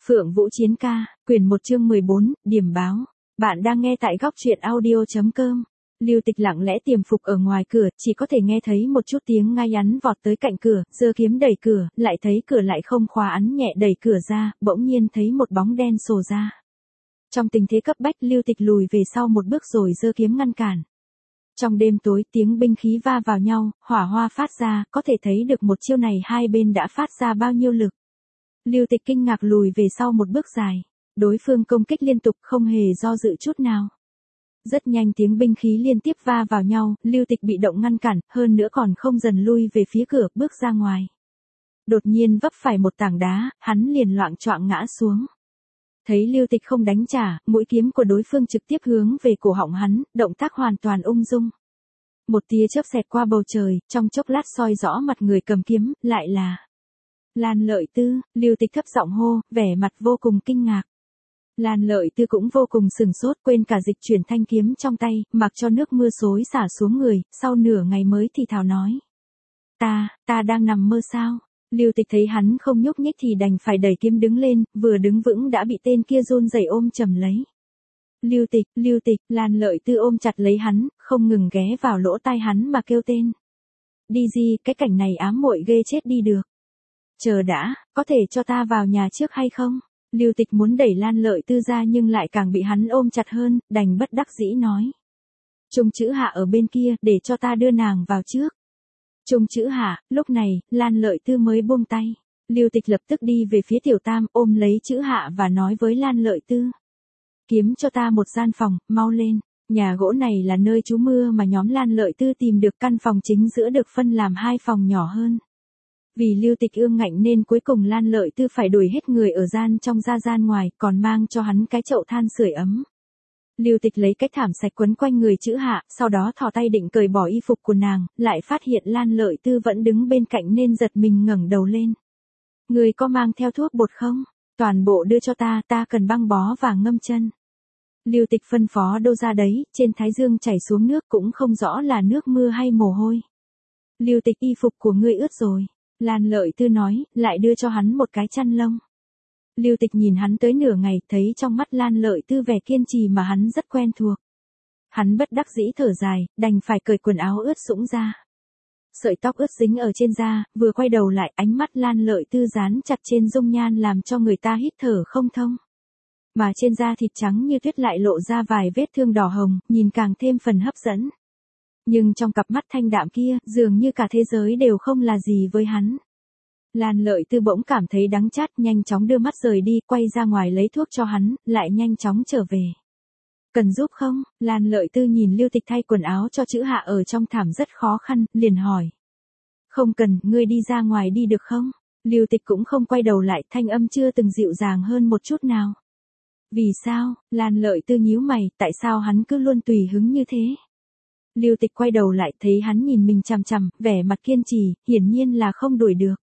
Phượng Vũ Chiến ca, quyển 1 chương 14, điểm báo. Bạn đang nghe tại góc truyện audio.com. Lưu Tịch lặng lẽ tiềm phục ở ngoài cửa, chỉ có thể nghe thấy một chút tiếng ngai ắn vọt tới cạnh cửa, giơ kiếm đẩy cửa, lại thấy cửa lại không khóa ắn nhẹ đẩy cửa ra, bỗng nhiên thấy một bóng đen sồ ra. Trong tình thế cấp bách, Lưu Tịch lùi về sau một bước rồi giơ kiếm ngăn cản. Trong đêm tối, tiếng binh khí va vào nhau, hỏa hoa phát ra, có thể thấy được một chiêu này hai bên đã phát ra bao nhiêu lực. Lưu Tịch kinh ngạc lùi về sau một bước dài. Đối phương công kích liên tục không hề do dự chút nào. Rất nhanh tiếng binh khí liên tiếp va vào nhau, Lưu Tịch bị động ngăn cản, hơn nữa còn không dần lui về phía cửa, bước ra ngoài. Đột nhiên vấp phải một tảng đá, hắn liền loạng choạng ngã xuống. Thấy Lưu Tịch không đánh trả, mũi kiếm của đối phương trực tiếp hướng về cổ họng hắn, động tác hoàn toàn ung dung. Một tia chớp xẹt qua bầu trời, trong chốc lát soi rõ mặt người cầm kiếm, lại là Lan Lợi Tư. Lưu Tịch thấp giọng hô, vẻ mặt vô cùng kinh ngạc. Lan Lợi Tư cũng vô cùng sừng sốt, quên cả dịch chuyển thanh kiếm trong tay, mặc cho nước mưa xối xả xuống người, sau nửa ngày mới thì thào nói. Ta đang nằm mơ sao? Lưu Tịch thấy hắn không nhúc nhích thì đành phải đẩy kiếm đứng lên, vừa đứng vững đã bị tên kia run rẩy ôm chầm lấy. Lưu Tịch, Lan Lợi Tư ôm chặt lấy hắn, không ngừng ghé vào lỗ tai hắn mà kêu tên. Đi gì, cái cảnh này ám muội ghê chết đi được. Chờ đã, có thể cho ta vào nhà trước hay không? Lưu Tịch muốn đẩy Lan Lợi Tư ra nhưng lại càng bị hắn ôm chặt hơn, đành bất đắc dĩ nói. Trung Chữ Hạ ở bên kia, để cho ta đưa nàng vào trước. Trung Chữ Hạ, lúc này, Lan Lợi Tư mới buông tay. Lưu Tịch lập tức đi về phía Tiểu Tam, ôm lấy Chữ Hạ và nói với Lan Lợi Tư. Kiếm cho ta một gian phòng, mau lên. Nhà gỗ này là nơi trú mưa mà nhóm Lan Lợi Tư tìm được, căn phòng chính giữa được phân làm hai phòng nhỏ hơn. Vì Lưu Tịch ương ngạnh nên cuối cùng Lan Lợi Tư phải đuổi hết người ở gian trong ra gian ngoài, còn mang cho hắn cái chậu than sưởi ấm. Lưu Tịch lấy cái thảm sạch quấn quanh người Chữ Hạ, sau đó thò tay định cởi bỏ y phục của nàng, lại phát hiện Lan Lợi Tư vẫn đứng bên cạnh nên giật mình ngẩng đầu lên. Người có mang theo thuốc bột không? Toàn bộ đưa cho ta cần băng bó và ngâm chân. Lưu Tịch phân phó đâu ra đấy, trên thái dương chảy xuống nước cũng không rõ là nước mưa hay mồ hôi. Lưu Tịch, y phục của ngươi ướt rồi. Lan Lợi Tư nói, lại đưa cho hắn một cái chăn lông. Lưu Tịch nhìn hắn tới nửa ngày, thấy trong mắt Lan Lợi Tư vẻ kiên trì mà hắn rất quen thuộc. Hắn bất đắc dĩ thở dài, đành phải cởi quần áo ướt sũng ra. Sợi tóc ướt dính ở trên da, vừa quay đầu lại, ánh mắt Lan Lợi Tư dán chặt trên dung nhan làm cho người ta hít thở không thông. Mà trên da thịt trắng như tuyết lại lộ ra vài vết thương đỏ hồng, nhìn càng thêm phần hấp dẫn. Nhưng trong cặp mắt thanh đạm kia, dường như cả thế giới đều không là gì với hắn. Lan Lợi Tư bỗng cảm thấy đắng chát, nhanh chóng đưa mắt rời đi, quay ra ngoài lấy thuốc cho hắn, lại nhanh chóng trở về. Cần giúp không? Lan Lợi Tư nhìn Lưu Tịch thay quần áo cho Chữ Hạ ở trong thảm rất khó khăn, liền hỏi. Không cần, ngươi đi ra ngoài đi được không? Lưu Tịch cũng không quay đầu lại, thanh âm chưa từng dịu dàng hơn một chút nào. Vì sao? Lan Lợi Tư nhíu mày, tại sao hắn cứ luôn tùy hứng như thế? Lưu Tịch quay đầu lại, thấy hắn nhìn mình chằm chằm, vẻ mặt kiên trì, hiển nhiên là không đuổi được.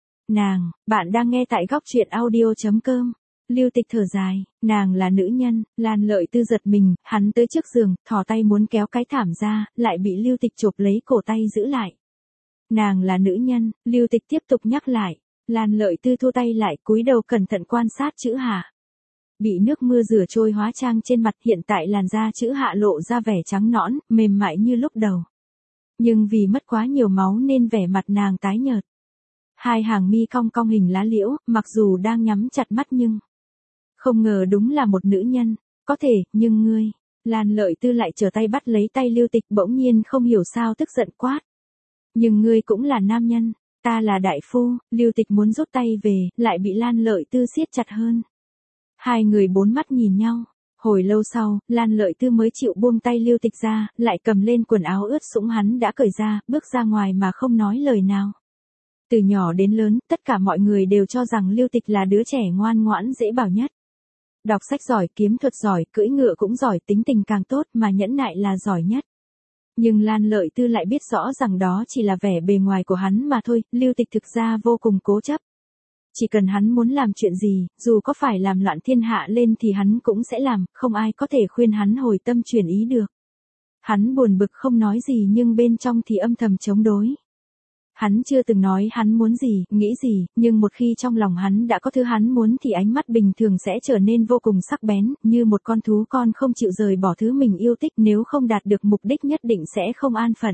Bạn đang nghe tại góc truyện audio.com. Lưu Tịch thở dài, nàng là nữ nhân. Lan Lợi Tư giật mình, hắn tới trước giường, thò tay muốn kéo cái thảm ra, lại bị Lưu Tịch chộp lấy cổ tay giữ lại. Nàng là nữ nhân, Lưu Tịch tiếp tục nhắc lại. Lan Lợi Tư thu tay lại, cúi đầu cẩn thận quan sát Chữ Hạ. Bị nước mưa rửa trôi hóa trang trên mặt, hiện tại làn da Chữ Hạ lộ ra vẻ trắng nõn, mềm mại như lúc đầu. Nhưng vì mất quá nhiều máu nên vẻ mặt nàng tái nhợt. Hai hàng mi cong cong hình lá liễu, mặc dù đang nhắm chặt mắt nhưng không ngờ đúng là một nữ nhân. Có thể, nhưng ngươi. Lan Lợi Tư lại trở tay bắt lấy tay Lưu Tịch, bỗng nhiên không hiểu sao tức giận quát. Nhưng ngươi cũng là nam nhân, ta là đại phu. Lưu Tịch muốn rút tay về, lại bị Lan Lợi Tư siết chặt hơn. Hai người bốn mắt nhìn nhau. Hồi lâu sau, Lan Lợi Tư mới chịu buông tay Lưu Tịch ra, lại cầm lên quần áo ướt sũng hắn đã cởi ra, bước ra ngoài mà không nói lời nào. Từ nhỏ đến lớn, tất cả mọi người đều cho rằng Lưu Tịch là đứa trẻ ngoan ngoãn dễ bảo nhất. Đọc sách giỏi, kiếm thuật giỏi, cưỡi ngựa cũng giỏi, tính tình càng tốt, mà nhẫn nại là giỏi nhất. Nhưng Lan Lợi Tư lại biết rõ rằng đó chỉ là vẻ bề ngoài của hắn mà thôi, Lưu Tịch thực ra vô cùng cố chấp. Chỉ cần hắn muốn làm chuyện gì, dù có phải làm loạn thiên hạ lên thì hắn cũng sẽ làm, không ai có thể khuyên hắn hồi tâm chuyển ý được. Hắn buồn bực không nói gì nhưng bên trong thì âm thầm chống đối. Hắn chưa từng nói hắn muốn gì, nghĩ gì, nhưng một khi trong lòng hắn đã có thứ hắn muốn thì ánh mắt bình thường sẽ trở nên vô cùng sắc bén, như một con thú con không chịu rời bỏ thứ mình yêu thích, nếu không đạt được mục đích nhất định sẽ không an phận.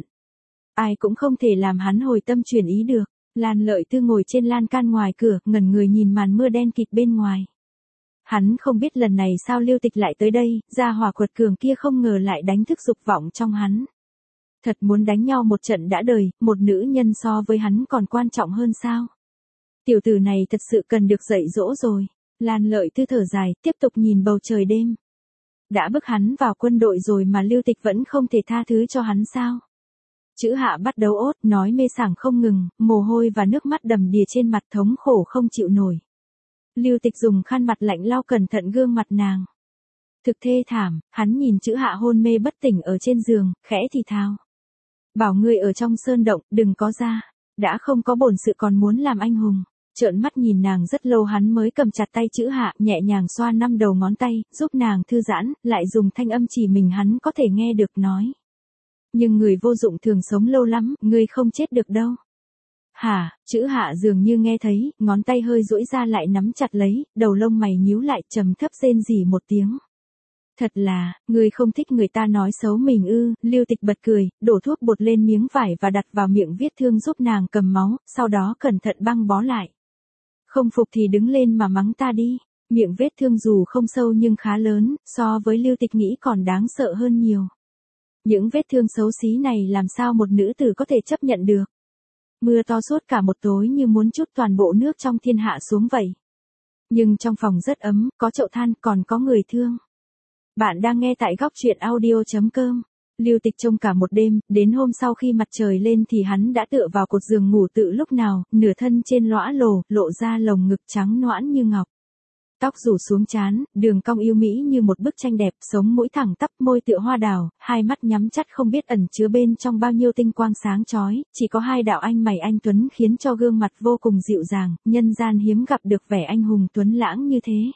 Ai cũng không thể làm hắn hồi tâm chuyển ý được. Lan Lợi Tư ngồi trên lan can ngoài cửa, ngẩn người nhìn màn mưa đen kịt bên ngoài. Hắn không biết lần này sao Lưu Tịch lại tới đây, gia hỏa quật cường kia không ngờ lại đánh thức dục vọng trong hắn. Thật muốn đánh nhau một trận đã đời, một nữ nhân so với hắn còn quan trọng hơn sao? Tiểu tử này thật sự cần được dạy dỗ rồi. Lan Lợi Tư thở dài, tiếp tục nhìn bầu trời đêm. Đã bức hắn vào quân đội rồi mà Lưu Tịch vẫn không thể tha thứ cho hắn sao? Chữ Hạ bắt đầu ốt, nói mê sảng không ngừng, mồ hôi và nước mắt đầm đìa trên mặt, thống khổ không chịu nổi. Lưu Tịch dùng khăn mặt lạnh lau cẩn thận gương mặt nàng. Thực thê thảm, hắn nhìn Chữ Hạ hôn mê bất tỉnh ở trên giường, khẽ thì thào. Bảo ngươi ở trong sơn động, đừng có ra. Đã không có bổn sự còn muốn làm anh hùng. Trợn mắt nhìn nàng rất lâu hắn mới cầm chặt tay Chữ Hạ, nhẹ nhàng xoa 5 đầu ngón tay, giúp nàng thư giãn, lại dùng thanh âm chỉ mình hắn có thể nghe được nói. Nhưng người vô dụng thường sống lâu lắm, ngươi không chết được đâu. Hả, Chữ Hạ dường như nghe thấy, ngón tay hơi duỗi ra lại nắm chặt lấy, đầu lông mày nhíu lại, trầm thấp rên rỉ một tiếng. Thật là, ngươi không thích người ta nói xấu mình ư? Lưu Tịch bật cười, đổ thuốc bột lên miếng vải và đặt vào miệng vết thương giúp nàng cầm máu, sau đó cẩn thận băng bó lại. Không phục thì đứng lên mà mắng ta đi. Miệng vết thương dù không sâu nhưng khá lớn, so với Lưu Tịch nghĩ còn đáng sợ hơn nhiều. Những vết thương xấu xí này làm sao một nữ tử có thể chấp nhận được. Mưa to suốt cả một tối như muốn trút toàn bộ nước trong thiên hạ xuống vậy. Nhưng trong phòng rất ấm, có chậu than, còn có người thương. Bạn đang nghe tại góc truyện audio.com. Lưu Tịch trông cả một đêm, đến hôm sau khi mặt trời lên thì hắn đã tựa vào cột giường ngủ tự lúc nào, nửa thân trên lõa lồ, lộ ra lồng ngực trắng nõn như ngọc. Tóc rủ xuống trán, đường cong yêu mỹ như một bức tranh đẹp, sống mũi thẳng tắp, môi tựa hoa đào, hai mắt nhắm chặt không biết ẩn chứa bên trong bao nhiêu tinh quang sáng chói, chỉ có hai đạo anh mày anh tuấn khiến cho gương mặt vô cùng dịu dàng, nhân gian hiếm gặp được vẻ anh hùng tuấn lãng như thế.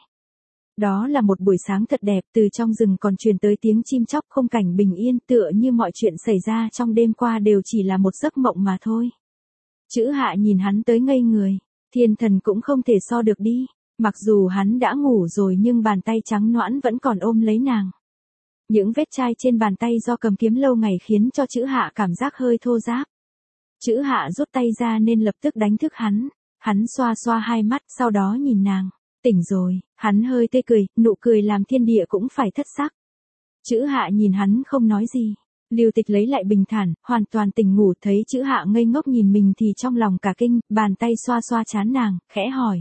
Đó là một buổi sáng thật đẹp, từ trong rừng còn truyền tới tiếng chim chóc, khung cảnh bình yên, tựa như mọi chuyện xảy ra trong đêm qua đều chỉ là một giấc mộng mà thôi. Chữ Hạ nhìn hắn tới ngây người, thiên thần cũng không thể so được đi. Mặc dù hắn đã ngủ rồi nhưng bàn tay trắng nõn vẫn còn ôm lấy nàng. Những vết chai trên bàn tay do cầm kiếm lâu ngày khiến cho Chữ Hạ cảm giác hơi thô ráp. Chữ Hạ rút tay ra nên lập tức đánh thức hắn. Hắn xoa xoa hai mắt, sau đó nhìn nàng. Tỉnh rồi, hắn hơi tươi cười, nụ cười làm thiên địa cũng phải thất sắc. Chữ Hạ nhìn hắn không nói gì. Lưu Tịch lấy lại bình thản, hoàn toàn tỉnh ngủ, thấy Chữ Hạ ngây ngốc nhìn mình thì trong lòng cả kinh, bàn tay xoa xoa trán nàng, khẽ hỏi.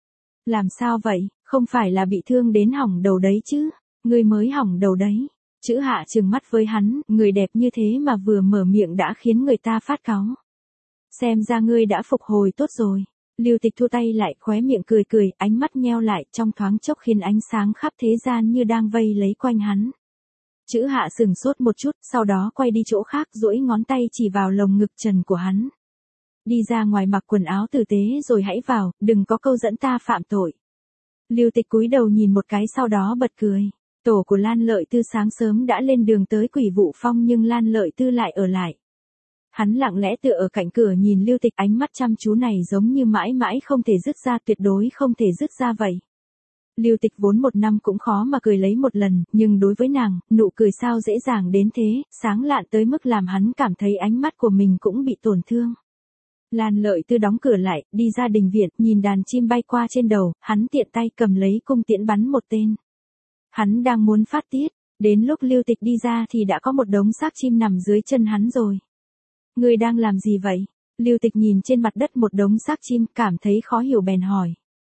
Làm sao vậy, không phải là bị thương đến hỏng đầu đấy chứ, ngươi mới hỏng đầu đấy. Chữ Hạ trừng mắt với hắn, người đẹp như thế mà vừa mở miệng đã khiến người ta phát cáu. Xem ra ngươi đã phục hồi tốt rồi. Lưu Tịch thu tay lại, khóe miệng cười cười, ánh mắt nheo lại, trong thoáng chốc khiến ánh sáng khắp thế gian như đang vây lấy quanh hắn. Chữ Hạ sừng sốt một chút, sau đó quay đi chỗ khác, duỗi ngón tay chỉ vào lồng ngực trần của hắn. Đi ra ngoài mặc quần áo tử tế rồi hãy vào, đừng có câu dẫn ta phạm tội. Lưu Tịch cúi đầu nhìn một cái sau đó bật cười. Tổ của Lan Lợi Tư sáng sớm đã lên đường tới Quỷ Vụ Phong nhưng Lan Lợi Tư lại ở lại. Hắn lặng lẽ tựa ở cạnh cửa nhìn Lưu Tịch, ánh mắt chăm chú này giống như mãi mãi không thể dứt ra, tuyệt đối không thể dứt ra vậy. Lưu Tịch vốn một năm cũng khó mà cười lấy một lần, nhưng đối với nàng, nụ cười sao dễ dàng đến thế, sáng lạn tới mức làm hắn cảm thấy ánh mắt của mình cũng bị tổn thương. Lan Lợi Tư đóng cửa lại, đi ra đình viện, nhìn đàn chim bay qua trên đầu, hắn tiện tay cầm lấy cung tiễn bắn một tên. Hắn đang muốn phát tiết, đến lúc Lưu Tịch đi ra thì đã có một đống xác chim nằm dưới chân hắn rồi. Ngươi đang làm gì vậy? Lưu Tịch nhìn trên mặt đất một đống xác chim, cảm thấy khó hiểu bèn hỏi.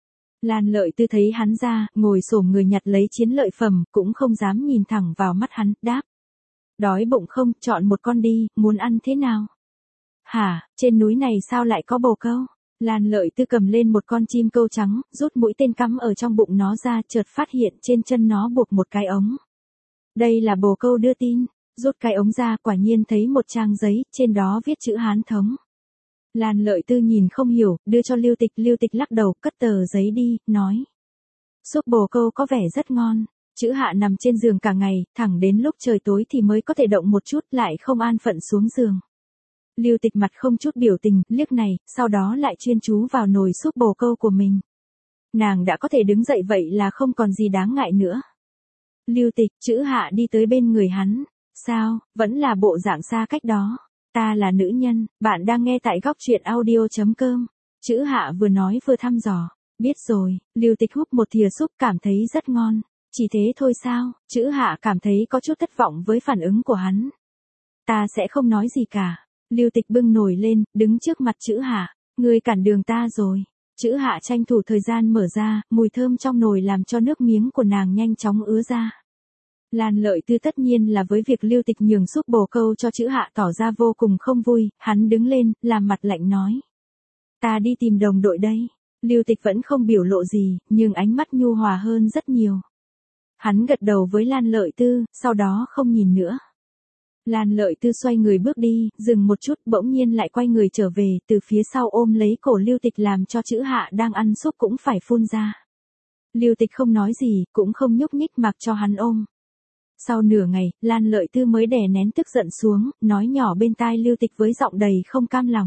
Lan Lợi Tư thấy hắn ra, ngồi xổm người nhặt lấy chiến lợi phẩm, cũng không dám nhìn thẳng vào mắt hắn, đáp. Đói bụng không, chọn một con đi, muốn ăn thế nào? Hả, trên núi này sao lại có bồ câu? Lan Lợi Tư cầm lên một con chim câu trắng, rút mũi tên cắm ở trong bụng nó ra, chợt phát hiện trên chân nó buộc một cái ống. Đây là bồ câu đưa tin. Rút cái ống ra, quả nhiên thấy một trang giấy, trên đó viết chữ Hán thống. Lan Lợi Tư nhìn không hiểu, đưa cho Lưu Tịch lắc đầu, cất tờ giấy đi, nói. Súp bồ câu có vẻ rất ngon. Chữ Hạ nằm trên giường cả ngày, thẳng đến lúc trời tối thì mới có thể động một chút, lại không an phận xuống giường. Lưu Tịch mặt không chút biểu tình, liếc này, sau đó lại chuyên chú vào nồi súp bồ câu của mình. Nàng đã có thể đứng dậy vậy là không còn gì đáng ngại nữa. Lưu Tịch, Chữ Hạ đi tới bên người hắn. Sao, vẫn là bộ dạng xa cách đó. Ta là nữ nhân, bạn đang nghe tại góc truyện audio.com. Chữ Hạ vừa nói vừa thăm dò. Biết rồi, Lưu Tịch húp một thìa súp cảm thấy rất ngon. Chỉ thế thôi sao, Chữ Hạ cảm thấy có chút thất vọng với phản ứng của hắn. Ta sẽ không nói gì cả. Lưu Tịch bưng nồi lên, đứng trước mặt Chữ Hạ. Ngươi cản đường ta rồi. Chữ Hạ tranh thủ thời gian mở ra, mùi thơm trong nồi làm cho nước miếng của nàng nhanh chóng ứa ra. Lan Lợi Tư tất nhiên là với việc Lưu Tịch nhường súp bồ câu cho Chữ Hạ tỏ ra vô cùng không vui, hắn đứng lên, làm mặt lạnh nói. Ta đi tìm đồng đội đây. Lưu Tịch vẫn không biểu lộ gì, nhưng ánh mắt nhu hòa hơn rất nhiều. Hắn gật đầu với Lan Lợi Tư, sau đó không nhìn nữa. Lan Lợi Tư xoay người bước đi, dừng một chút, bỗng nhiên lại quay người trở về, từ phía sau ôm lấy cổ Lưu Tịch làm cho Chữ Hạ đang ăn súp cũng phải phun ra. Lưu Tịch không nói gì, cũng không nhúc nhích mặc cho hắn ôm. Sau nửa ngày, Lan Lợi Tư mới đè nén tức giận xuống, nói nhỏ bên tai Lưu Tịch với giọng đầy không cam lòng.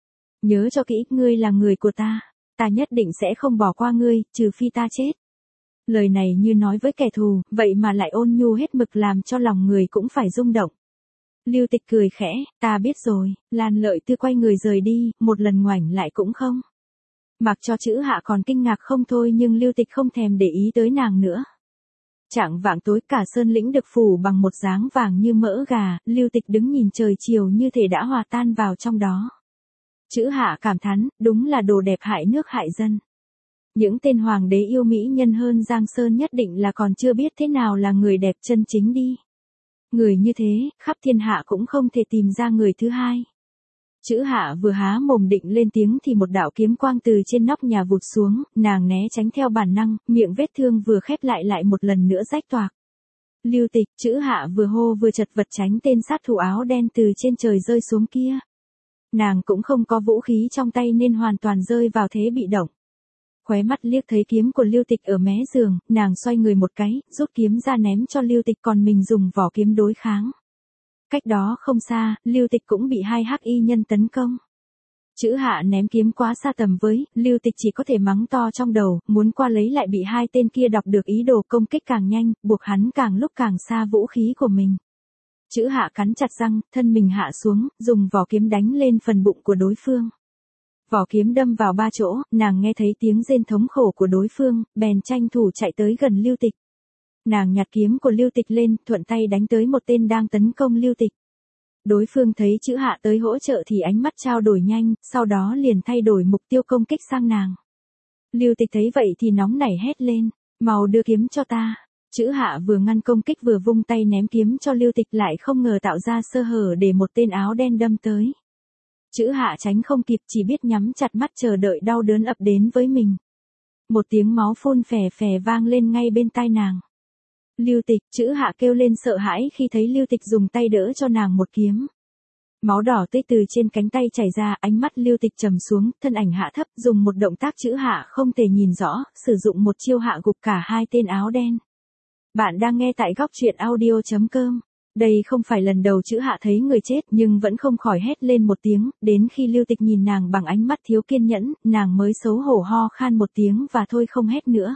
Nhớ cho kỹ, ngươi là người của ta. Ta nhất định sẽ không bỏ qua ngươi, trừ phi ta chết. Lời này như nói với kẻ thù, vậy mà lại ôn nhu hết mực làm cho lòng người cũng phải rung động. Lưu Tịch cười khẽ, ta biết rồi. Lan Lợi Tư quay người rời đi, một lần ngoảnh lại cũng không. Mặc cho Chữ Hạ còn kinh ngạc không thôi nhưng Lưu Tịch không thèm để ý tới nàng nữa. Chạng vạng tối cả sơn lĩnh được phủ bằng một dáng vàng như mỡ gà, Lưu Tịch đứng nhìn trời chiều như thể đã hòa tan vào trong đó. Chữ Hạ cảm thán, đúng là đồ đẹp hại nước hại dân. Những tên hoàng đế yêu mỹ nhân hơn Giang Sơn nhất định là còn chưa biết thế nào là người đẹp chân chính đi. Người như thế, khắp thiên hạ cũng không thể tìm ra người thứ hai. Chữ Hạ vừa há mồm định lên tiếng thì một đạo kiếm quang từ trên nóc nhà vụt xuống, nàng né tránh theo bản năng, miệng vết thương vừa khép lại một lần nữa rách toạc. Lưu Tịch, Chữ Hạ vừa hô vừa chật vật tránh tên sát thủ áo đen từ trên trời rơi xuống kia. Nàng cũng không có vũ khí trong tay nên hoàn toàn rơi vào thế bị động. Khóe mắt liếc thấy kiếm của Lưu Tịch ở mé giường, nàng xoay người một cái, rút kiếm ra ném cho Lưu Tịch còn mình dùng vỏ kiếm đối kháng. Cách đó không xa, Lưu Tịch cũng bị hai hắc y nhân tấn công. Chữ Hạ ném kiếm quá xa tầm với, Lưu Tịch chỉ có thể mắng to trong đầu, muốn qua lấy lại bị hai tên kia đọc được ý đồ công kích càng nhanh, buộc hắn càng lúc càng xa vũ khí của mình. Chữ Hạ cắn chặt răng, thân mình hạ xuống, dùng vỏ kiếm đánh lên phần bụng của đối phương. Vỏ kiếm đâm vào ba chỗ, nàng nghe thấy tiếng rên thống khổ của đối phương, bèn tranh thủ chạy tới gần Lưu Tịch. Nàng nhặt kiếm của Lưu Tịch lên, thuận tay đánh tới một tên đang tấn công Lưu Tịch. Đối phương thấy Chữ Hạ tới hỗ trợ thì ánh mắt trao đổi nhanh, sau đó liền thay đổi mục tiêu công kích sang nàng. Lưu Tịch thấy vậy thì nóng nảy hét lên, mau đưa kiếm cho ta. Chữ Hạ vừa ngăn công kích vừa vung tay ném kiếm cho Lưu Tịch lại không ngờ tạo ra sơ hở để một tên áo đen đâm tới. Chữ Hạ tránh không kịp chỉ biết nhắm chặt mắt chờ đợi đau đớn ập đến với mình. Một tiếng máu phun phè phè vang lên ngay bên tai nàng. Lưu Tịch, Chữ Hạ kêu lên sợ hãi khi thấy Lưu Tịch dùng tay đỡ cho nàng một kiếm. Máu đỏ tươi từ trên cánh tay chảy ra, ánh mắt Lưu Tịch trầm xuống, thân ảnh hạ thấp, dùng một động tác Chữ Hạ không thể nhìn rõ, sử dụng một chiêu hạ gục cả hai tên áo đen. Bạn đang nghe tại góc truyện audio.com. Đây không phải lần đầu Chữ Hạ thấy người chết nhưng vẫn không khỏi hét lên một tiếng, đến khi Lưu Tịch nhìn nàng bằng ánh mắt thiếu kiên nhẫn, nàng mới xấu hổ ho khan một tiếng và thôi không hét nữa.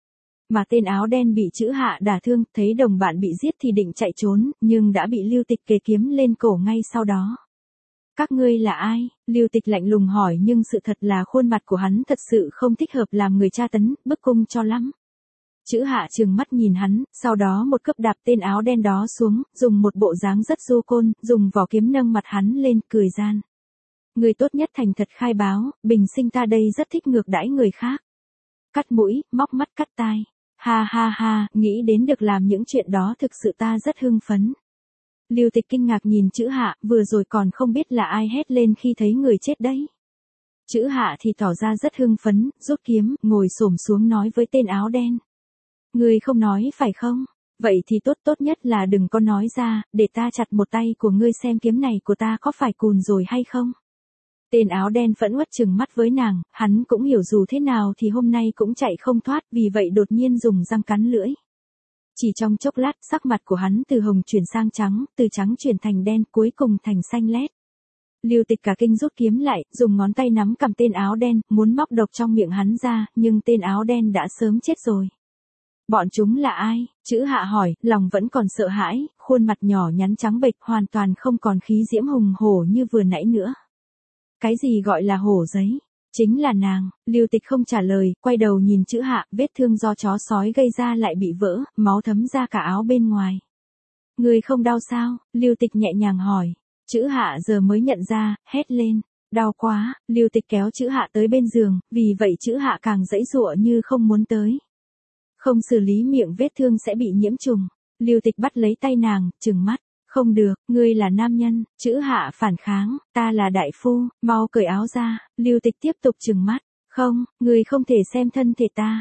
Mà tên áo đen bị Chữ Hạ đả thương, thấy đồng bạn bị giết thì định chạy trốn, nhưng đã bị Lưu Tịch kề kiếm lên cổ ngay sau đó. Các ngươi là ai? Lưu Tịch lạnh lùng hỏi nhưng sự thật là khuôn mặt của hắn thật sự không thích hợp làm người tra tấn, bức cung cho lắm. Chữ Hạ trừng mắt nhìn hắn, sau đó một cước đạp tên áo đen đó xuống, dùng một bộ dáng rất du côn, dùng vỏ kiếm nâng mặt hắn lên, cười gian. Người tốt nhất thành thật khai báo, bình sinh ta đây rất thích ngược đãi người khác. Cắt mũi, móc mắt cắt tai. Ha ha ha, nghĩ đến được làm những chuyện đó thực sự ta rất hưng phấn. Lưu Tịch kinh ngạc nhìn Chữ Hạ, vừa rồi còn không biết là ai hét lên khi thấy người chết đấy. Chữ Hạ thì tỏ ra rất hưng phấn, rút kiếm, ngồi xổm xuống nói với tên áo đen. Ngươi không nói phải không? Vậy thì tốt nhất là đừng có nói ra, để ta chặt một tay của ngươi xem kiếm này của ta có phải cùn rồi hay không? Tên áo đen phẫn uất trừng mắt với nàng, hắn cũng hiểu dù thế nào thì hôm nay cũng chạy không thoát, vì vậy đột nhiên dùng răng cắn lưỡi. Chỉ trong chốc lát, sắc mặt của hắn từ hồng chuyển sang trắng, từ trắng chuyển thành đen, cuối cùng thành xanh lét. Lưu Tịch cả kinh rút kiếm lại, dùng ngón tay nắm cầm tên áo đen, muốn móc độc trong miệng hắn ra, nhưng tên áo đen đã sớm chết rồi. Bọn chúng là ai? Chữ Hạ hỏi, lòng vẫn còn sợ hãi, khuôn mặt nhỏ nhắn trắng bệch hoàn toàn không còn khí diễm hùng hổ như vừa nãy nữa. Cái gì gọi là hổ giấy? Chính là nàng. Lưu Tịch không trả lời, quay đầu nhìn Chữ Hạ, vết thương do chó sói gây ra lại bị vỡ, máu thấm ra cả áo bên ngoài. Người không đau sao? Lưu Tịch nhẹ nhàng hỏi. Chữ Hạ giờ mới nhận ra, hét lên. Đau quá. Lưu Tịch kéo Chữ Hạ tới bên giường, vì vậy Chữ Hạ càng giãy giụa như không muốn tới. Không xử lý miệng vết thương sẽ bị nhiễm trùng. Lưu Tịch bắt lấy tay nàng, trừng mắt. Không được, ngươi là nam nhân. Chữ Hạ phản kháng, ta là đại phu, mau cởi áo ra. Lưu Tịch tiếp tục trừng mắt. Không, ngươi không thể xem thân thể ta.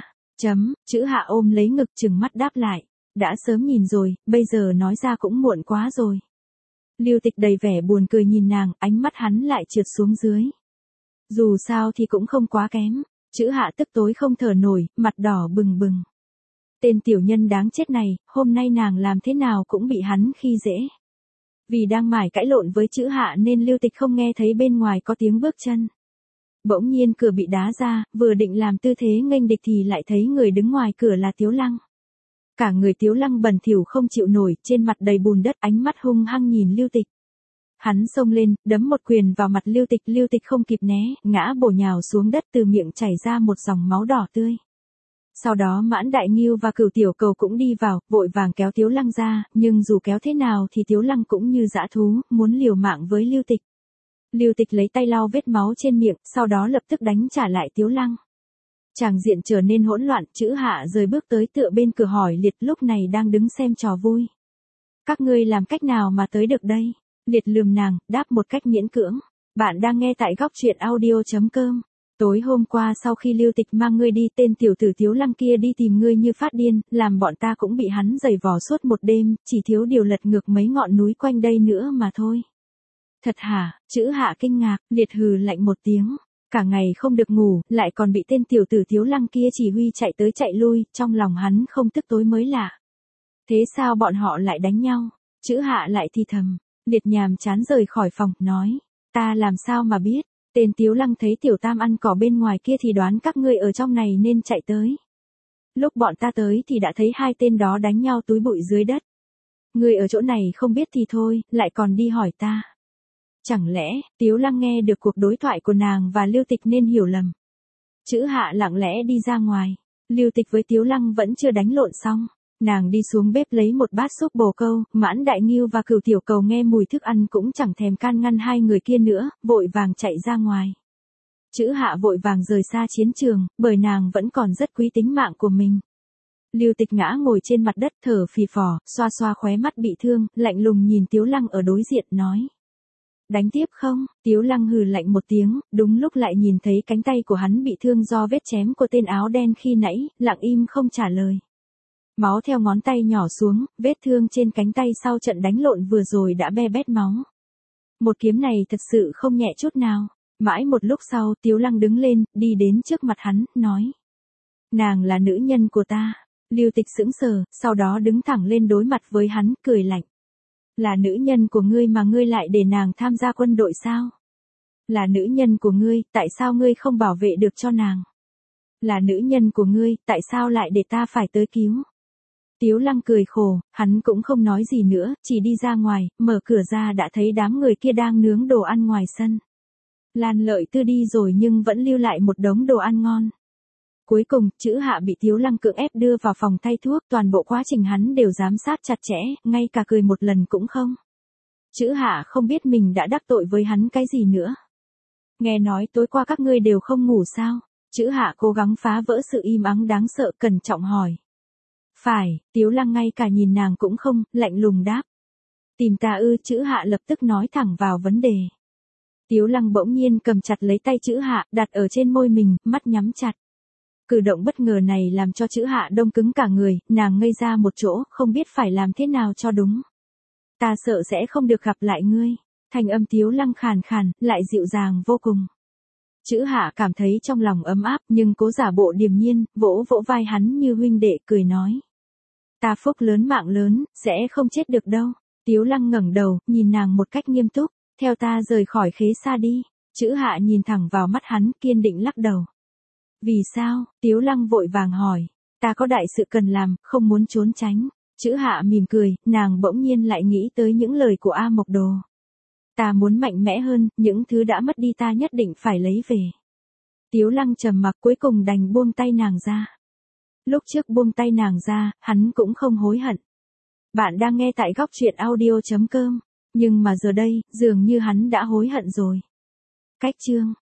Chữ Hạ ôm lấy ngực trừng mắt đáp lại. Đã sớm nhìn rồi, bây giờ nói ra cũng muộn quá rồi. Lưu Tịch đầy vẻ buồn cười nhìn nàng, ánh mắt hắn lại trượt xuống dưới. Dù sao thì cũng không quá kém. Chữ Hạ tức tối không thở nổi, mặt đỏ bừng bừng. Tên tiểu nhân đáng chết này, hôm nay nàng làm thế nào cũng bị hắn khi dễ. Vì đang mải cãi lộn với Chữ Hạ nên Lưu Tịch không nghe thấy bên ngoài có tiếng bước chân. Bỗng nhiên cửa bị đá ra, vừa định làm tư thế nghênh địch thì lại thấy người đứng ngoài cửa là Tiếu Lăng. Cả người Tiếu Lăng bẩn thỉu không chịu nổi, trên mặt đầy bùn đất, ánh mắt hung hăng nhìn Lưu Tịch. Hắn xông lên, đấm một quyền vào mặt Lưu Tịch không kịp né, ngã bổ nhào xuống đất, từ miệng chảy ra một dòng máu đỏ tươi. Sau đó Mãn Đại Ngưu và Cửu Tiểu Cầu cũng đi vào, vội vàng kéo Tiếu Lăng ra, nhưng dù kéo thế nào thì Tiếu Lăng cũng như dã thú, muốn liều mạng với Lưu Tịch. Lưu Tịch lấy tay lau vết máu trên miệng, sau đó lập tức đánh trả lại Tiếu Lăng. Tràng diện trở nên hỗn loạn, Chữ Hạ rời bước tới tựa bên cửa hỏi Liệt lúc này đang đứng xem trò vui. Các ngươi làm cách nào mà tới được đây? Liệt lườm nàng, đáp một cách miễn cưỡng. Bạn đang nghe tại góc truyện audio.com. Tối hôm qua sau khi Lưu Tịch mang ngươi đi, tên tiểu tử Tiếu Lăng kia đi tìm ngươi như phát điên, làm bọn ta cũng bị hắn giày vò suốt một đêm, chỉ thiếu điều lật ngược mấy ngọn núi quanh đây nữa mà thôi. Thật hả? Chữ Hạ kinh ngạc, Liệt hừ lạnh một tiếng. Cả ngày không được ngủ, lại còn bị tên tiểu tử Tiếu Lăng kia chỉ huy chạy tới chạy lui, trong lòng hắn không tức tối mới lạ. Thế sao bọn họ lại đánh nhau? Chữ Hạ lại thì thầm. Liệt nhàm chán rời khỏi phòng, nói. Ta làm sao mà biết? Tên Tiếu Lăng thấy Tiểu Tam ăn cỏ bên ngoài kia thì đoán các ngươi ở trong này nên chạy tới. Lúc bọn ta tới thì đã thấy hai tên đó đánh nhau túi bụi dưới đất. Ngươi ở chỗ này không biết thì thôi, lại còn đi hỏi ta. Chẳng lẽ, Tiếu Lăng nghe được cuộc đối thoại của nàng và Lưu Tịch nên hiểu lầm. Chữ Hạ lặng lẽ đi ra ngoài. Lưu Tịch với Tiếu Lăng vẫn chưa đánh lộn xong. Nàng đi xuống bếp lấy một bát súp bồ câu, Mãn Đại Ngưu và Cửu Tiểu Cầu nghe mùi thức ăn cũng chẳng thèm can ngăn hai người kia nữa, vội vàng chạy ra ngoài. Chữ Hạ vội vàng rời xa chiến trường, bởi nàng vẫn còn rất quý tính mạng của mình. Lưu Tịch ngã ngồi trên mặt đất thở phì phò, xoa xoa khóe mắt bị thương, lạnh lùng nhìn Tiếu Lăng ở đối diện nói. Đánh tiếp không? Tiếu Lăng hừ lạnh một tiếng, đúng lúc lại nhìn thấy cánh tay của hắn bị thương do vết chém của tên áo đen khi nãy, lặng im không trả lời. Máu theo ngón tay nhỏ xuống, vết thương trên cánh tay sau trận đánh lộn vừa rồi đã be bét máu. Một kiếm này thật sự không nhẹ chút nào. Mãi một lúc sau, Tiếu Lăng đứng lên, đi đến trước mặt hắn, nói. Nàng là nữ nhân của ta. Lưu Tịch sững sờ, sau đó đứng thẳng lên đối mặt với hắn, cười lạnh. Là nữ nhân của ngươi mà ngươi lại để nàng tham gia quân đội sao? Là nữ nhân của ngươi, tại sao ngươi không bảo vệ được cho nàng? Là nữ nhân của ngươi, tại sao lại để ta phải tới cứu? Tiếu Lăng cười khổ, hắn cũng không nói gì nữa, chỉ đi ra ngoài, mở cửa ra đã thấy đám người kia đang nướng đồ ăn ngoài sân. Lan Lợi Tư đi rồi nhưng vẫn lưu lại một đống đồ ăn ngon. Cuối cùng, Chữ Hạ bị Tiếu Lăng cưỡng ép đưa vào phòng thay thuốc, toàn bộ quá trình hắn đều giám sát chặt chẽ, ngay cả cười một lần cũng không. Chữ Hạ không biết mình đã đắc tội với hắn cái gì nữa. Nghe nói tối qua các ngươi đều không ngủ sao? Chữ Hạ cố gắng phá vỡ sự im ắng đáng sợ, cẩn trọng hỏi. Phải, Tiếu Lăng ngay cả nhìn nàng cũng không, lạnh lùng đáp. Tìm ta ư? Chữ Hạ lập tức nói thẳng vào vấn đề. Tiếu Lăng bỗng nhiên cầm chặt lấy tay Chữ Hạ, đặt ở trên môi mình, mắt nhắm chặt. Cử động bất ngờ này làm cho Chữ Hạ đông cứng cả người, nàng ngây ra một chỗ, không biết phải làm thế nào cho đúng. Ta sợ sẽ không được gặp lại ngươi. Thanh âm Tiếu Lăng khàn khàn, lại dịu dàng vô cùng. Chữ Hạ cảm thấy trong lòng ấm áp, nhưng cố giả bộ điềm nhiên, vỗ vỗ vai hắn như huynh đệ, cười nói. Ta phúc lớn mạng lớn, sẽ không chết được đâu. Tiếu Lăng ngẩng đầu, nhìn nàng một cách nghiêm túc. Theo ta rời khỏi Khế Sa đi. Chữ Hạ nhìn thẳng vào mắt hắn, kiên định lắc đầu. Vì sao? Tiếu Lăng vội vàng hỏi. Ta có đại sự cần làm, không muốn trốn tránh. Chữ Hạ mỉm cười, nàng bỗng nhiên lại nghĩ tới những lời của A Mộc Đồ. Ta muốn mạnh mẽ hơn, những thứ đã mất đi ta nhất định phải lấy về. Tiếu Lăng trầm mặc, cuối cùng đành buông tay nàng ra. Lúc trước buông tay nàng ra, hắn cũng không hối hận. Bạn đang nghe tại góc truyện audio.com, nhưng mà giờ đây, dường như hắn đã hối hận rồi. Cách chương